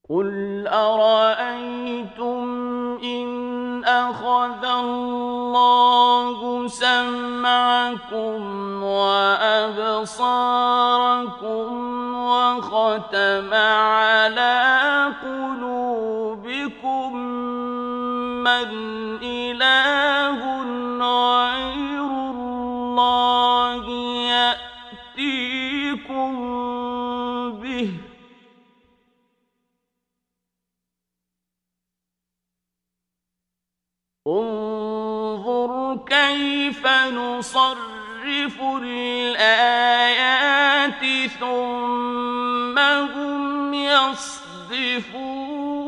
قُلْ أَرَأَيْتُمْ إِنْ أَخَذَ اللَّهُ سَمْعَكُمْ وَأَبْصَارَكُمْ وَخَتَمَ عَلَىٰ قُلُوبِكُم مَّنْ إِلَٰهٌ غَيْرُ اللَّهِ يَأْتِيكُم بِهِ ۗ انظُرْ كَيْفَ نُصَرِّفُ الْآيَاتِ ثُمَّ هُمْ يَصْدِفُونَ